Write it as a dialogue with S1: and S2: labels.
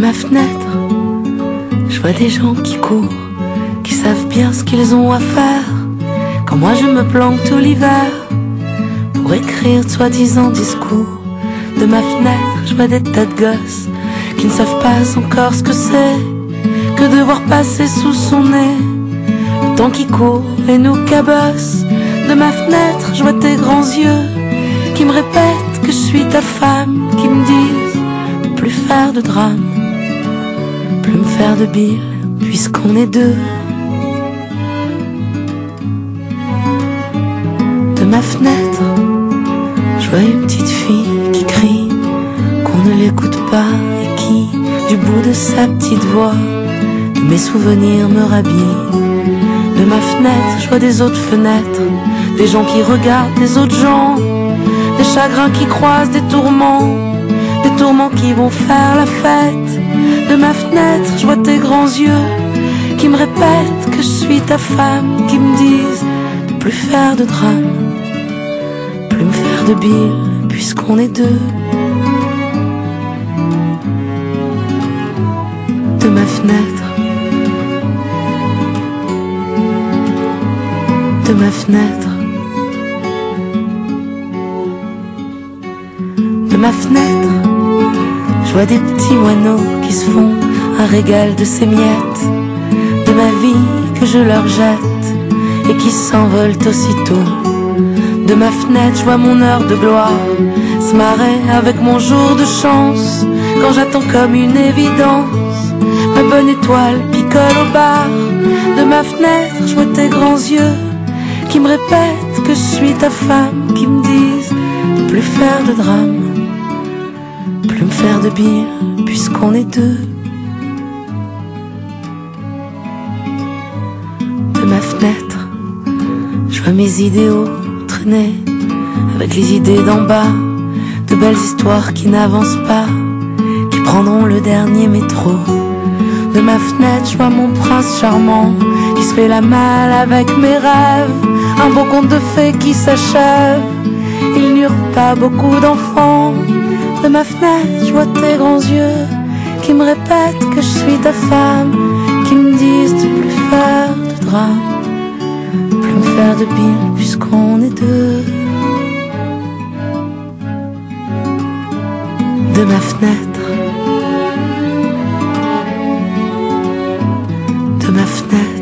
S1: ma fenêtre, je vois des gens qui courent, qui savent bien ce qu'ils ont à faire. Quand moi je me planque tout l'hiver pour écrire de soi-disant discours. De ma fenêtre, je vois des tas de gosses qui ne savent pas encore ce que c'est que de voir passer sous son nez le temps qui court et nous cabosse. De ma fenêtre, je vois tes grands yeux qui me répètent que je suis ta femme, qui me disent de plus faire de drame, plus me faire de bile, puisqu'on est deux. De ma fenêtre, je vois une petite fille qui crie qu'on ne l'écoute pas et qui, du bout de sa petite voix, de mes souvenirs me rhabille. De ma fenêtre, je vois des autres fenêtres, des gens qui regardent des autres gens, des chagrins qui croisent des tourments qui vont faire la fête. De ma fenêtre, je vois tes grands yeux qui me répètent que je suis ta femme, qui me disent de plus faire de drame, plus me faire de bile, puisqu'on est deux. De ma fenêtre, de ma fenêtre, de ma fenêtre, je vois des petits moineaux qui se font un régal de ces miettes de ma vie que je leur jette et qui s'envolent aussitôt. De ma fenêtre, je vois mon heure de gloire se marrer avec mon jour de chance quand j'attends comme une évidence ma bonne étoile picole au bar. De ma fenêtre, je vois tes grands yeux qui me répètent que je suis ta femme, qui me disent de plus faire de drame, plus me faire de bile, puisqu'on est deux. De ma fenêtre, je vois mes idéaux traîner avec les idées d'en bas, de belles histoires qui n'avancent pas, qui prendront le dernier métro. De ma fenêtre, je vois mon prince charmant qui se fait la malle avec mes rêves, un beau conte de fées qui s'achève. Ils n'eurent pas beaucoup d'enfants. De ma fenêtre, je vois tes grands yeux qui me répètent que je suis ta femme, qui me disent de plus faire de drame, plus me faire de bile, puisqu'on est deux. De ma fenêtre, de ma fenêtre.